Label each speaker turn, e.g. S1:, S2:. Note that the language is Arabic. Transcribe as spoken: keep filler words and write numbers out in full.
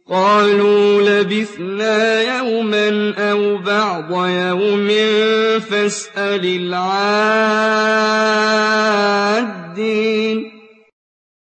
S1: قَالُوا لَبِثْنَا يَوْمًا أَوْ بَعْضَ يَوْمٍ فَاسْأَلِ الْعَادِّينَ